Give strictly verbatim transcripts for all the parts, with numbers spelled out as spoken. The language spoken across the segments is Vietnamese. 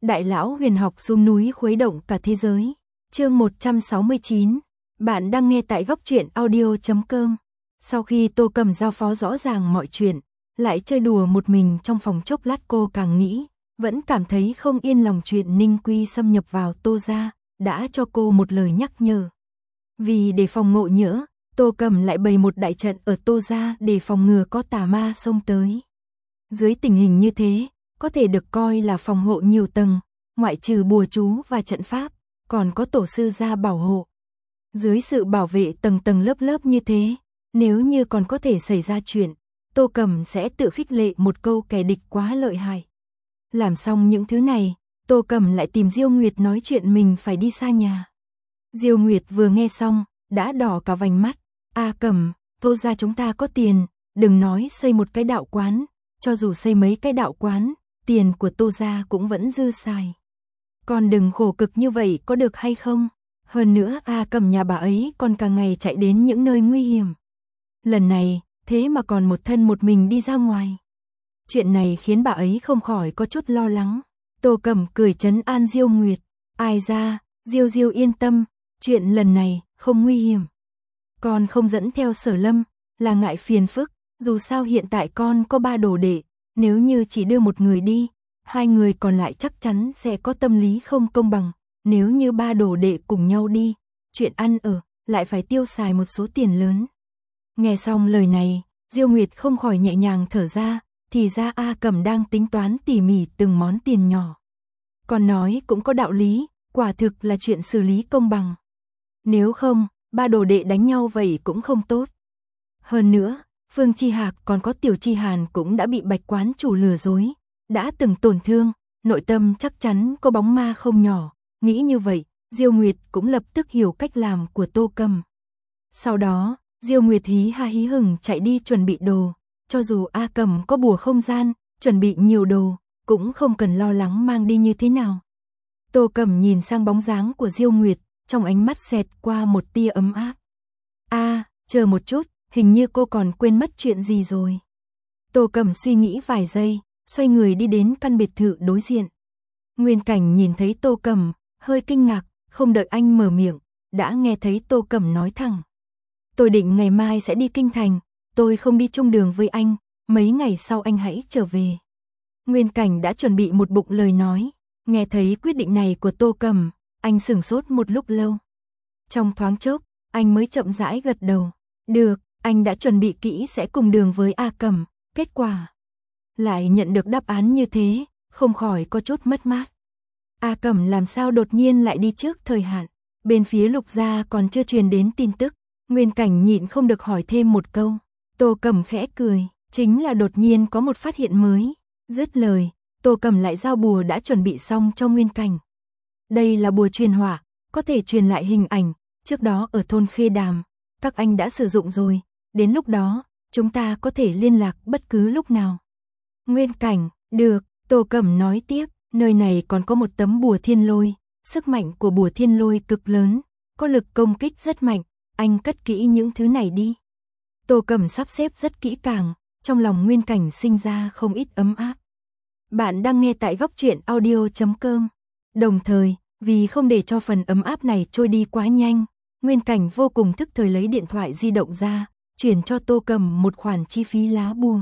Đại lão huyền học xuống núi khuấy động cả thế giới. Chương một trăm sáu mươi chín. Bạn đang nghe tại góc truyện audio chấm com. Sau khi Tô Cầm giao phó rõ ràng mọi chuyện, lại chơi đùa một mình trong phòng chốc lát, cô càng nghĩ, vẫn cảm thấy không yên lòng chuyện Ninh Quy xâm nhập vào Tô gia, đã cho cô một lời nhắc nhở. Vì để phòng ngộ nhỡ, Tô Cầm lại bày một đại trận ở Tô gia để phòng ngừa có tà ma xông tới. Dưới tình hình như thế, có thể được coi là phòng hộ nhiều tầng, ngoại trừ bùa chú và trận pháp, còn có tổ sư gia bảo hộ. Dưới sự bảo vệ tầng tầng lớp lớp như thế, nếu như còn có thể xảy ra chuyện, Tô Cầm sẽ tự khích lệ một câu kẻ địch quá lợi hại. Làm xong những thứ này, Tô Cầm lại tìm Diêu Nguyệt nói chuyện mình phải đi xa nhà. Diêu Nguyệt vừa nghe xong, đã đỏ cả vành mắt. A Cầm, Tô gia chúng ta có tiền, đừng nói xây một cái đạo quán, cho dù xây mấy cái đạo quán, tiền của Tô gia cũng vẫn dư xài. Còn đừng khổ cực như vậy có được hay không? Hơn nữa A Cầm nhà bà ấy còn cả ngày chạy đến những nơi nguy hiểm. Lần này, thế mà còn một thân một mình đi ra ngoài. Chuyện này khiến bà ấy không khỏi có chút lo lắng. Tô Cầm cười trấn an Diêu Nguyệt. Ai ra, Diêu Diêu yên tâm, chuyện lần này không nguy hiểm. Con không dẫn theo Sở Lâm, là ngại phiền phức, dù sao hiện tại con có ba đồ đệ, nếu như chỉ đưa một người đi, hai người còn lại chắc chắn sẽ có tâm lý không công bằng. Nếu như ba đồ đệ cùng nhau đi, chuyện ăn ở, lại phải tiêu xài một số tiền lớn. Nghe xong lời này, Diêu Nguyệt không khỏi nhẹ nhàng thở ra, thì ra A Cầm đang tính toán tỉ mỉ từng món tiền nhỏ. Còn nói cũng có đạo lý, quả thực là chuyện xử lý công bằng. Nếu không, ba đồ đệ đánh nhau vậy cũng không tốt. Hơn nữa, Phương Chi Hạc còn có Tiểu Chi Hàn cũng đã bị Bạch quán chủ lừa dối, đã từng tổn thương, nội tâm chắc chắn có bóng ma không nhỏ. Nghĩ như vậy, Diêu Nguyệt cũng lập tức hiểu cách làm của Tô Cầm. Sau đó, Diêu Nguyệt hí ha hí hửng chạy đi chuẩn bị đồ, cho dù A Cầm có bùa không gian, chuẩn bị nhiều đồ, cũng không cần lo lắng mang đi như thế nào. Tô Cầm nhìn sang bóng dáng của Diêu Nguyệt, trong ánh mắt xẹt qua một tia ấm áp. A, à, chờ một chút, hình như cô còn quên mất chuyện gì rồi. Tô Cầm suy nghĩ vài giây, xoay người đi đến căn biệt thự đối diện. Nguyên Cảnh nhìn thấy Tô Cầm, hơi kinh ngạc, không đợi anh mở miệng, đã nghe thấy Tô Cầm nói thẳng. Tôi định ngày mai sẽ đi Kinh Thành, tôi không đi chung đường với anh, mấy ngày sau anh hãy trở về. Nguyên Cảnh đã chuẩn bị một bụng lời nói, nghe thấy quyết định này của Tô Cầm, anh sửng sốt một lúc lâu. Trong thoáng chốc, anh mới chậm rãi gật đầu. Được, anh đã chuẩn bị kỹ sẽ cùng đường với A Cầm, kết quả lại nhận được đáp án như thế, không khỏi có chút mất mát. A Cầm làm sao đột nhiên lại đi trước thời hạn, bên phía Lục gia còn chưa truyền đến tin tức. Nguyên Cảnh nhịn không được hỏi thêm một câu. Tô Cầm khẽ cười, chính là đột nhiên có một phát hiện mới. Dứt lời, Tô Cầm lại giao bùa đã chuẩn bị xong cho Nguyên Cảnh. Đây là bùa truyền hỏa, có thể truyền lại hình ảnh, trước đó ở thôn Khê Đàm, các anh đã sử dụng rồi, đến lúc đó, chúng ta có thể liên lạc bất cứ lúc nào. Nguyên Cảnh, được, Tô Cầm nói tiếp, nơi này còn có một tấm bùa thiên lôi, sức mạnh của bùa thiên lôi cực lớn, có lực công kích rất mạnh, anh cất kỹ những thứ này đi. Tô Cầm sắp xếp rất kỹ càng, trong lòng Nguyên Cảnh sinh ra không ít ấm áp. Bạn đang nghe tại góc truyện audio chấm com. Đồng thời, vì không để cho phần ấm áp này trôi đi quá nhanh, Nguyên Cảnh vô cùng thức thời lấy điện thoại di động ra, chuyển cho Tô Cầm một khoản chi phí lá bùa.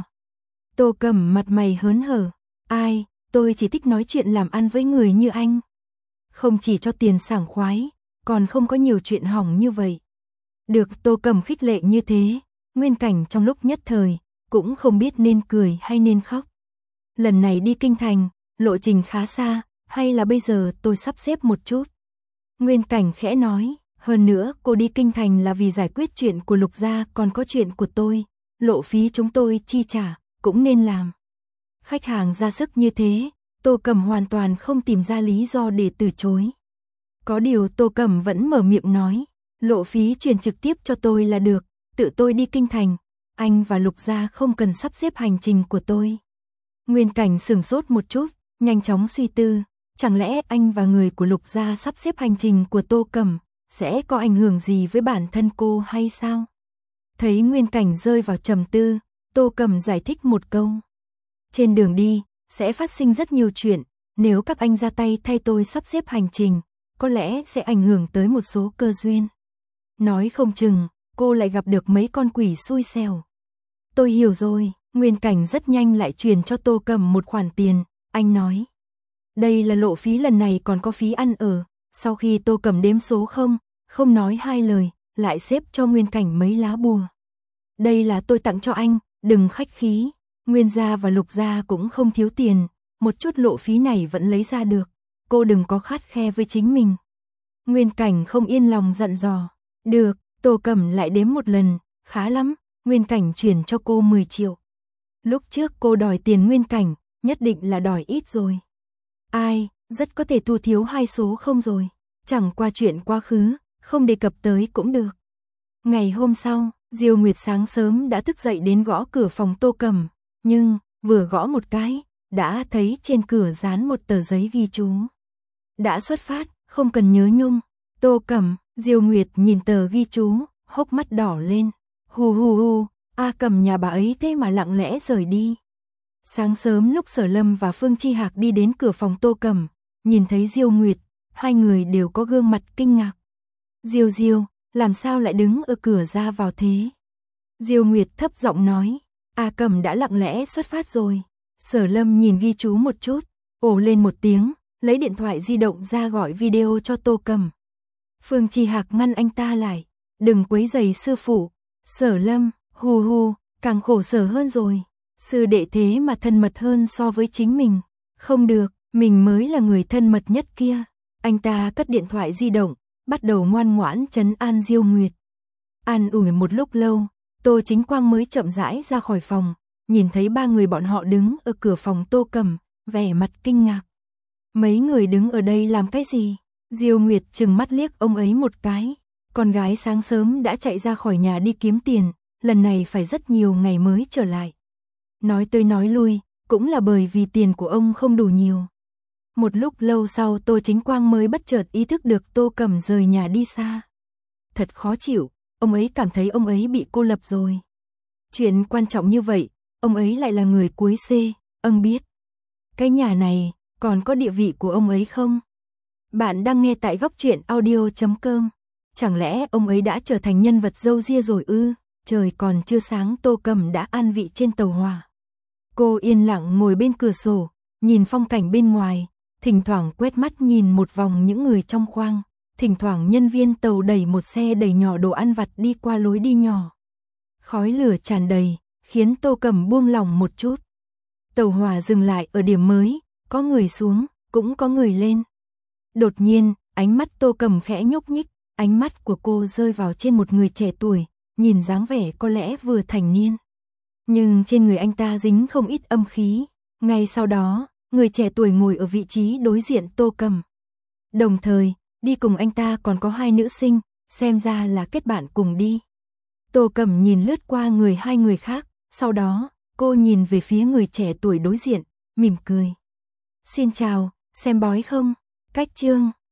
Tô Cầm mặt mày hớn hở, ai, tôi chỉ thích nói chuyện làm ăn với người như anh. Không chỉ cho tiền sảng khoái, còn không có nhiều chuyện hỏng như vậy. Được Tô Cầm khích lệ như thế, Nguyên Cảnh trong lúc nhất thời, cũng không biết nên cười hay nên khóc. Lần này đi Kinh Thành, lộ trình khá xa, hay là bây giờ tôi sắp xếp một chút. Nguyên Cảnh khẽ nói, hơn nữa cô đi Kinh Thành là vì giải quyết chuyện của Lục gia còn có chuyện của tôi, lộ phí chúng tôi chi trả, cũng nên làm. Khách hàng ra sức như thế, Tô Cầm hoàn toàn không tìm ra lý do để từ chối. Có điều Tô Cầm vẫn mở miệng nói, lộ phí chuyển trực tiếp cho tôi là được, tự tôi đi Kinh Thành, anh và Lục gia không cần sắp xếp hành trình của tôi. Nguyên Cảnh sửng sốt một chút, nhanh chóng suy tư, chẳng lẽ anh và người của Lục gia sắp xếp hành trình của Tô Cầm sẽ có ảnh hưởng gì với bản thân cô hay sao? Thấy Nguyên Cảnh rơi vào trầm tư, Tô Cầm giải thích một câu. Trên đường đi, sẽ phát sinh rất nhiều chuyện, nếu các anh ra tay thay tôi sắp xếp hành trình, có lẽ sẽ ảnh hưởng tới một số cơ duyên. Nói không chừng, cô lại gặp được mấy con quỷ xui xẻo. Tôi hiểu rồi, Nguyên Cảnh rất nhanh lại truyền cho Tô Cầm một khoản tiền, anh nói. Đây là lộ phí lần này còn có phí ăn ở, sau khi Tô Cầm đếm số không, không nói hai lời, lại xếp cho Nguyên Cảnh mấy lá bùa. Đây là tôi tặng cho anh, đừng khách khí, Nguyên gia và Lục gia cũng không thiếu tiền, một chút lộ phí này vẫn lấy ra được, cô đừng có khắt khe với chính mình. Nguyên Cảnh không yên lòng dặn dò, được, Tô Cầm lại đếm một lần, khá lắm, Nguyên Cảnh chuyển cho cô mười triệu. Lúc trước cô đòi tiền Nguyên Cảnh, nhất định là đòi ít rồi. Ai, rất có thể thu thiếu hai số không rồi, chẳng qua chuyện quá khứ, không đề cập tới cũng được. Ngày hôm sau, Diêu Nguyệt sáng sớm đã thức dậy đến gõ cửa phòng Tô Cầm, nhưng vừa gõ một cái, đã thấy trên cửa dán một tờ giấy ghi chú. Đã xuất phát, không cần nhớ nhung. Tô Cầm, Diêu Nguyệt nhìn tờ ghi chú, hốc mắt đỏ lên. Hù hù hù, A Cầm nhà bà ấy thế mà lặng lẽ rời đi. Sáng sớm lúc Sở Lâm và Phương Chi Hạc đi đến cửa phòng Tô Cầm, nhìn thấy Diêu Nguyệt, hai người đều có gương mặt kinh ngạc. Diêu Diêu, làm sao lại đứng ở cửa ra vào thế? Diêu Nguyệt thấp giọng nói, A Cầm đã lặng lẽ xuất phát rồi. Sở Lâm nhìn ghi chú một chút, ồ lên một tiếng, lấy điện thoại di động ra gọi video cho Tô Cầm. Phương Chi Hạc ngăn anh ta lại, đừng quấy rầy sư phụ. Sở Lâm, hù hù, càng khổ sở hơn rồi. Sư đệ thế mà thân mật hơn so với chính mình. Không được, mình mới là người thân mật nhất kia. Anh ta cất điện thoại di động, bắt đầu ngoan ngoãn trấn an Diêu Nguyệt. An ủi một lúc lâu, Tô Chính Quang mới chậm rãi ra khỏi phòng, nhìn thấy ba người bọn họ đứng ở cửa phòng Tô Cầm, vẻ mặt kinh ngạc. Mấy người đứng ở đây làm cái gì? Diêu Nguyệt trừng mắt liếc ông ấy một cái. Con gái sáng sớm đã chạy ra khỏi nhà đi kiếm tiền, lần này phải rất nhiều ngày mới trở lại. Nói tới nói lui, cũng là bởi vì tiền của ông không đủ nhiều. Một lúc lâu sau Tô Chính Quang mới bất chợt ý thức được Tô Cầm rời nhà đi xa. Thật khó chịu, ông ấy cảm thấy ông ấy bị cô lập rồi. Chuyện quan trọng như vậy, ông ấy lại là người cuối C, ông biết. Cái nhà này, còn có địa vị của ông ấy không? Bạn đang nghe tại góc truyện audio chấm com. Chẳng lẽ ông ấy đã trở thành nhân vật râu ria rồi ư? Trời còn chưa sáng Tô Cầm đã an vị trên tàu hỏa. Cô yên lặng ngồi bên cửa sổ, nhìn phong cảnh bên ngoài, thỉnh thoảng quét mắt nhìn một vòng những người trong khoang, thỉnh thoảng nhân viên tàu đẩy một xe đầy nhỏ đồ ăn vặt đi qua lối đi nhỏ. Khói lửa tràn đầy, khiến Tô Cầm buông lòng một chút. Tàu hỏa dừng lại ở điểm mới, có người xuống, cũng có người lên. Đột nhiên, ánh mắt Tô Cầm khẽ nhúc nhích, ánh mắt của cô rơi vào trên một người trẻ tuổi, nhìn dáng vẻ có lẽ vừa thành niên. Nhưng trên người anh ta dính không ít âm khí. Ngay sau đó, người trẻ tuổi ngồi ở vị trí đối diện Tô Cầm. Đồng thời, đi cùng anh ta còn có hai nữ sinh, xem ra là kết bạn cùng đi. Tô Cầm nhìn lướt qua người hai người khác, sau đó, cô nhìn về phía người trẻ tuổi đối diện, mỉm cười. Xin chào, xem bói không? Cách chương